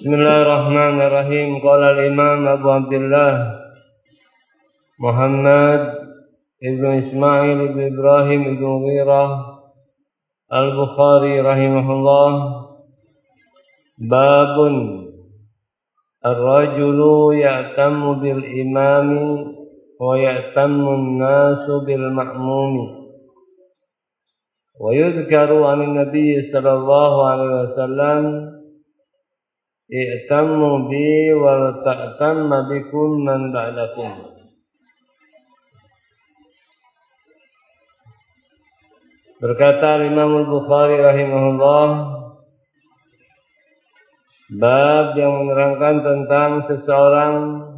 Bismillahirrahmanirrahim. Qala al-Imam Abu Abdullah Muhammad ibnu Ismail ibnu Ibrahim ibnu Ghirah Al-Bukhari rahimahullah. Babun ar-rajulu ya'tammu bil imami wa ya'tammu an-nasu bil ma'mumi. Wa yudhkaru 'an an-nabiy sallallahu alaihi wasallam i'tammu bi wa ta'tamma bikum man ba'dakum. Berkata Imam Al-Bukhari rahimahullah, bab yang menerangkan tentang seseorang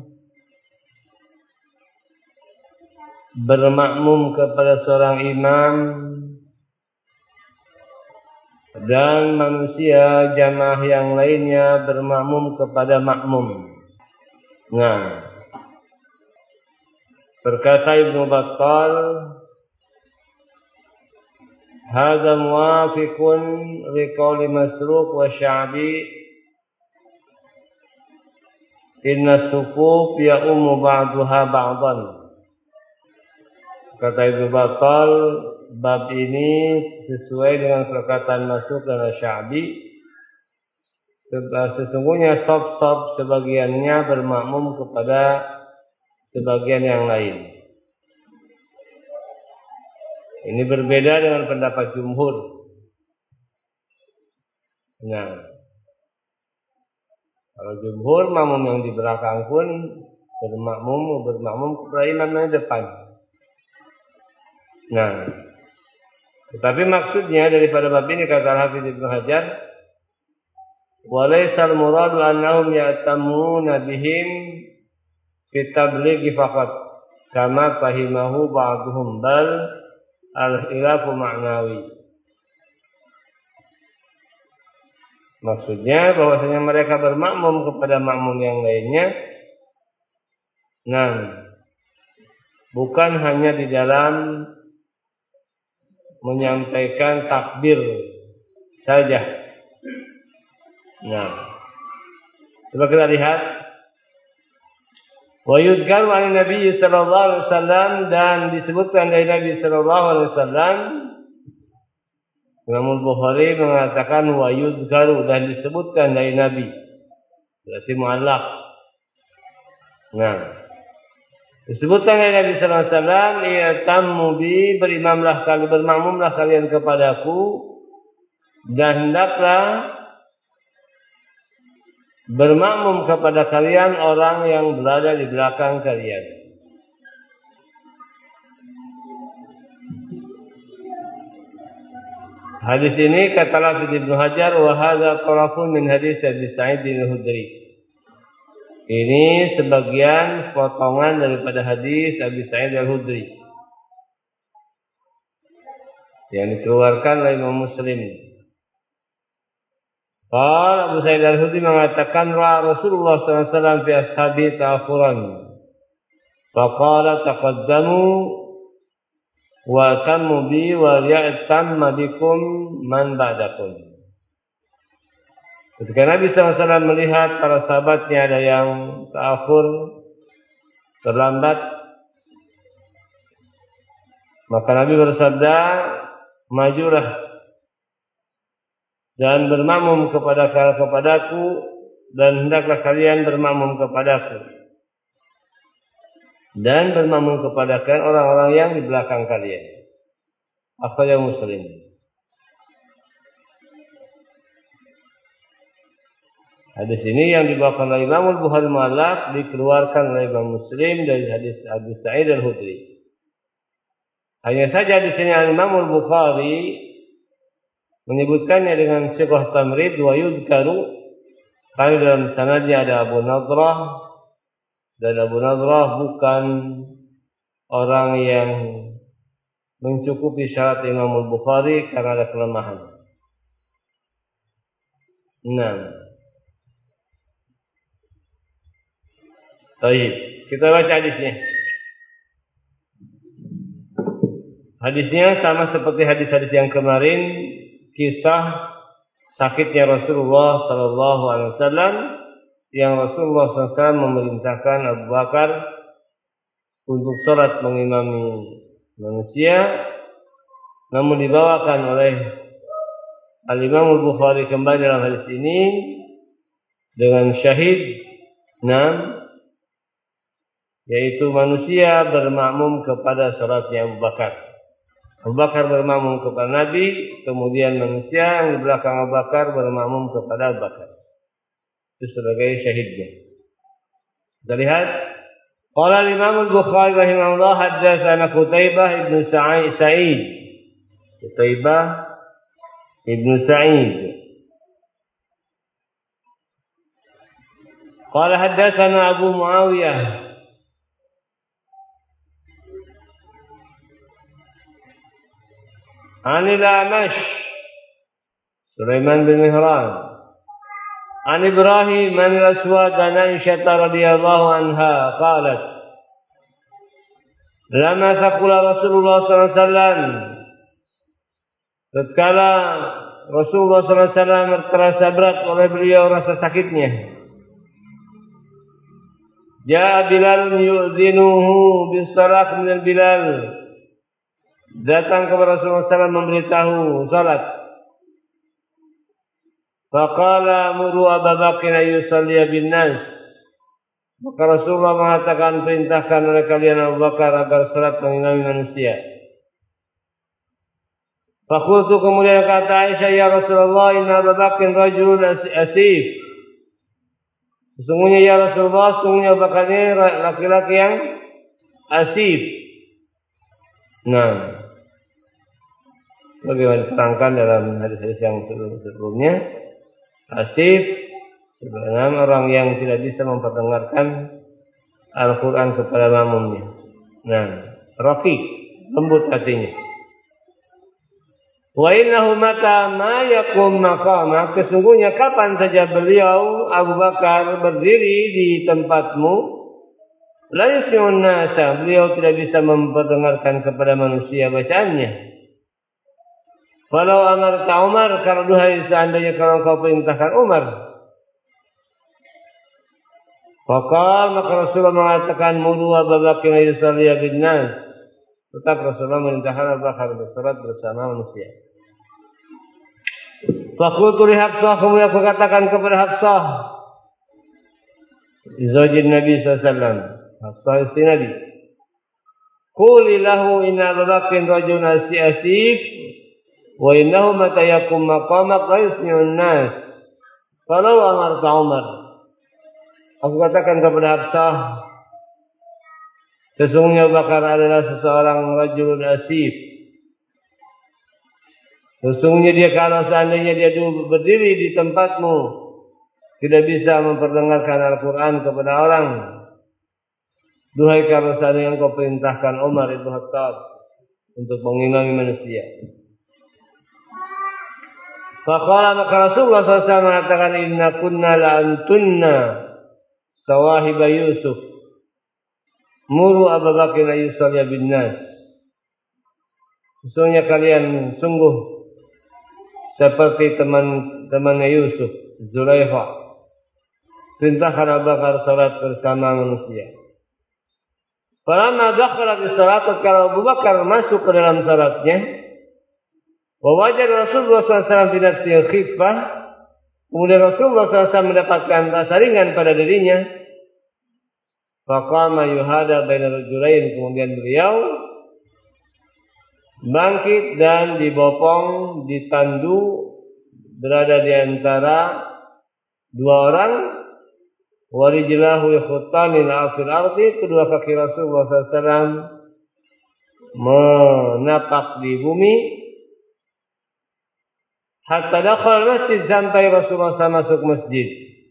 bermakmum kepada seorang imam dan manusia jamaah yang lainnya bermakmum kepada makmum. Nah, berkata Ibnu Battal, hadza muwafiqun liqauli Masruq wa Sya'bi, inna sufuf ya'ummu ba'daha ba'dan. Kata Ibnu Battal, bab ini sesuai dengan perkataan Masruq dan Sya'bi. Sesungguhnya saf-saf sebagiannya bermakmum kepada sebagian yang lain. Ini berbeda dengan pendapat jumhur. Nah, kalau jumhur, makmum yang di belakang pun bermakmum kepada imam yang di depan. Nah, tetapi maksudnya daripada bab ini, kata Al-Hafidz Ibnu Hajar, walaysal muradu annahum ya'tamuna bihim fi tablighi faqat kama fahimahu ba'duhum, bal al-khilafu ma'nawi. Maksudnya bahwasanya mereka bermakmum kepada makmum yang lainnya. Nah, bukan hanya di dalam menyampaikan takbir saja. Nah, coba kita lihat. Wa yudhkaru 'an Nabi sallallahu alaihi wasallam, dan disebutkan dari Nabi sallallahu alaihi wasallam. Imam Bukhari mengatakan wa yudhkaru, dan disebutkan dari Nabi. Berarti mu'allaq. Nah, disebutkan dari Nabi sallallahu alaihi wasallam, i'tammu bi, bermakmumlah kalian kepadaku, dan hendaklah bermakmum kepada kalian orang yang berada di belakang kalian. Hadis ini, kata Al-Hafidz Ibnu Hajar, wa hadza tarafun min hadis Abi Sa'id al-Khudri. Ini sebagian potongan daripada hadis Abi Sa'id al-Khudri yang dikeluarkan oleh Imam Muslim. Abu Sa'id al-Khudri mengatakan, ra'a Rasulullah sallallahu alaihi wasallam fi ashabi ta'khuran, faqala taqaddamu wa tammu bi wa ya'tamma bikum man ba'dakum. Ketika Nabi SAW melihat para sahabatnya ada yang ta'akhur, terlambat, maka Nabi bersabda, majulah dan bermakmum kepadaku, dan hendaklah kalian bermakmum kepadaku, dan bermakmum kepada kalian orang-orang yang di belakang kalian. Akhrajahu Muslim. Hadis ini yang dibawakan oleh Imam Al-Bukhari mu'allaq, dikeluarkan oleh Imam Muslim dari hadis Abu Sa'id al-Khudri. Hanya saja di sini Imam Al-Bukhari menyebutkannya dengan sighah tamrid wa yudhkaru, karena dalam sanadnya ada Abu Nadrah, dan Abu Nadrah bukan orang yang mencukupi syarat Imam Al-Bukhari karena ada kelemahan. Nah, baik, kita baca hadisnya. Hadisnya sama seperti hadis-hadis yang kemarin, kisah sakitnya Rasulullah sallallahu alaihi wasallam, yang Rasulullah SAW memerintahkan Abu Bakar untuk salat mengimami manusia, namun dibawakan oleh Al-Imam Al-Bukhari kembali dalam hadis ini dengan syahid 6, yaitu manusia bermakmum kepada salatnya Abu Bakar. Abu Bakar bermakmum kepada Nabi, kemudian manusia yang di belakang Abu Bakar bermakmum kepada Abu Bakar. Itu sebagai syahidnya. Kita lihat, qala Imam Al-Bukhari rahimahullah haddatsana Qutaibah ibn Sa'id. Qutaibah ibn Sa'id. Qala haddatsana Abu Muawiyah عن الأعمش سليمان بن مهران عن إبراهيم عن الأسود عن عائشة رضي الله عنها قالت لما ثقل رسول الله صلى الله عليه وسلم tatkala Rasulullah SAW terasa berat oleh beliau rasa sakitnya, ja Bilal yu'zinuhu bis-salat min Bilal, datang kepada Rasulullah SAW memberitahu salat. Faqala muru Abu Bakr ayusalli bin nas, maka Rasulullah mengatakan perintahkan oleh kalian Abu Bakar agar salat mengimami manusia. Faqultu, kemudian kata Aisyah, ya Rasulullah, inna Abu Bakr rajulun asif. Sesungguhnya ya Rasulullah, sesungguhnya Abu Bakar ini laki-laki yang asif. Nah, bagaimana diterangkan dalam hadis-hadis yang sebelumnya, asif sebenarnya orang yang tidak bisa memperdengarkan Al-Quran kepada makmumnya. Nah, rafiq, lembut hatinya. Wa innahu mata ma yakum maqama, kesungguhnya kapan saja beliau Abu Bakar berdiri di tempatmu, la yusmi'un nasa, beliau tidak bisa memperdengarkan kepada manusia bacaannya. Walau amarta Umar, kalau duhai seandainya kalau kau perintahkan Umar. Faqal, maka Rasulullah mengatakan muru Abu Bakr yusalli bin nas, tetap Rasulullah merintahkan Abu Bakar bersalat bersama manusia. Faqultu li Hafsah, kemudian aku katakan kepada Hafsah, zaujin Nabi SAW, Hafsah istri Nabi, quli lahu inna Abu Bakr rajulun asif, wa innahu mata yakum maqamak la yusmi'un nas, falau amarta Umar. Aku katakan kepada Hafsah, sesungguhnya Abu Bakar adalah seseorang rajulun asif. Sesungguhnya dia kalau seandainya dia berdiri di tempatmu, tidak bisa memperdengarkan Al-Quran kepada orang. Duhai kalau seandainya engkau perintahkan Umar ibn Khattab untuk mengimami manusia. Faqala, maka Rasulullah SAW mengatakan, inna kunna la'antunna sawahiba Yusuf, muru Abu Bakr yusalli bin nas. Sesungguhnya kalian sungguh seperti teman-temannya Yusuf, Zulaikha, perintahkan Abu Bakar salat bersama manusia. Falamma dakhala fi salat, kalau Abu Bakar masuk ke dalam salatnya, wa wajada Rasulullah SAW bi nafsihi khiffah, kemudian Rasulullah SAW mendapatkan rasa ringan pada dirinya. Faqama yuhada baina rajulain, kemudian beliau bangkit dan dibopong, ditandu, berada di antara dua orang. Warijlahu yakhuttani fil ardi, kedua kaki Rasulullah SAW menapak di bumi. Hatta dakhala masjid, sampai Rasulullah SAW masuk masjid.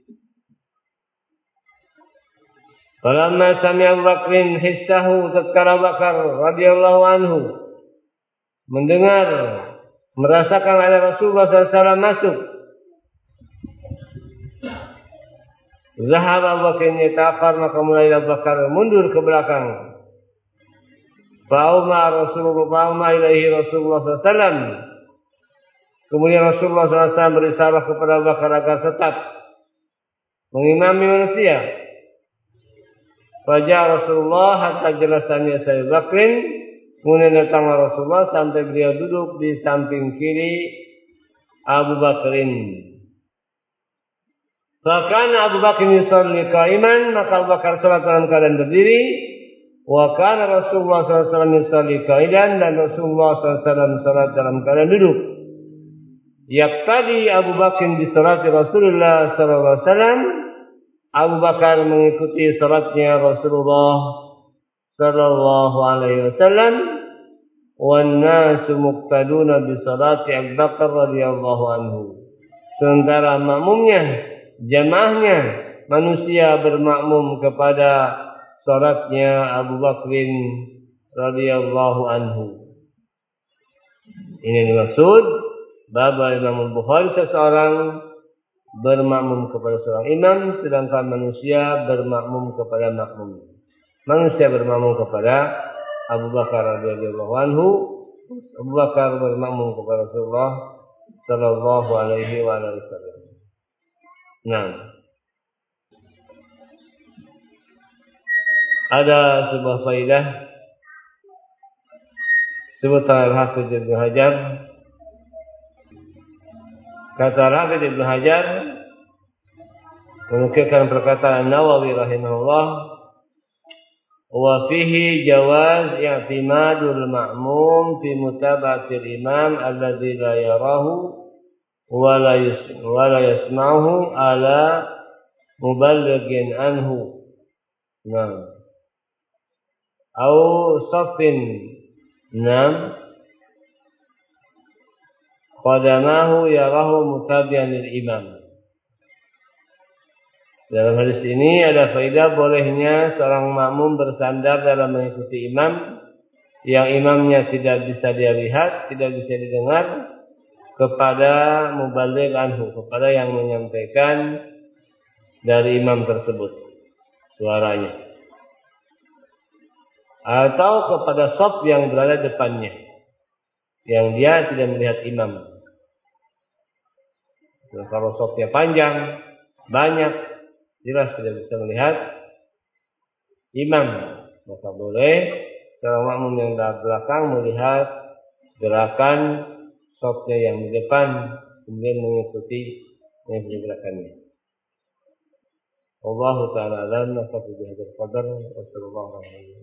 Falamma sami'a Abu Bakrin hissahu, tatkala Abu Bakar radhiyallahu anhu mendengar, merasakan ada Rasulullah SAW masuk, zahab Abu Bakr yata'akhkhar, maka mulai Abu Bakar mundur ke belakang. Fa'uma ilaihi Rasulullah SAW, Kemudian Rasulullah SAW berisyarah kepada Abu Bakar agar tetap mengimami manusia. Fajar Rasulullah hatta jelasannya Abu Bakrin. Kemudian datanglah Rasulullah sampai beliau duduk di samping kiri Abu Bakrin. Fakana Abu Bakr yusalli qa'iman, maka Abu Bakar salat dalam keadaan berdiri. Wa kana Rasulullah SAW yusalli qa'idan, dan Rasulullah SAW salat dalam keadaan duduk. Yaqtadi Abu Bakr bi salati Rasulullah SAW. Abu Bakar mengikuti salatnya Rasulullah sallallahu alaihi wasallam. Wan nasu muqtaduna bi salati Abu Bakar radhiyallahu anhu. Sementara makmumnya, jamaahnya, manusia bermakmum kepada salatnya Abu Bakrin radhiyallahu anhu. Ini dimaksud bab Imam Bukhari, seseorang bermakmum kepada seorang imam, sedangkan manusia bermakmum kepada makmum. Manusia bermakmum kepada Abu Bakar radhiyallahu anhu, Abu Bakar bermakmum kepada Rasulullah sallallahu alaihi wasallam. Nah, ada sebuah faedah sebutan Al-Hafidz Ibnu Hajar. Kata Al-Hafidz Ibnu Hajar menukilkan perkataan Nawawi rahimahullah, wa fihi jawaz i'timadul ma'mum fi mutaba'atil imam alladzi la yarahu wa la yasma'uhu ala muballighin anhu. Nah, au safin nam qadamahu yarahu mutabi'an lil imam. Dalam hadis ini ada faedah bolehnya seorang makmum bersandar dalam mengikuti imam yang imamnya tidak bisa dia lihat, tidak bisa didengar, kepada muballigh anhu, kepada yang menyampaikan dari imam tersebut suaranya, atau kepada shaf yang berada depannya yang dia tidak melihat imam. Nah, kalau shafnya panjang, banyak, jelas tidak bisa melihat imam, maka boleh seorang makmum yang di belakang melihat gerakan shafnya yang di depan, kemudian mengikuti gerakannya. Wallahu ta'ala a'lam. Wa sallallahu alaihi wasallam.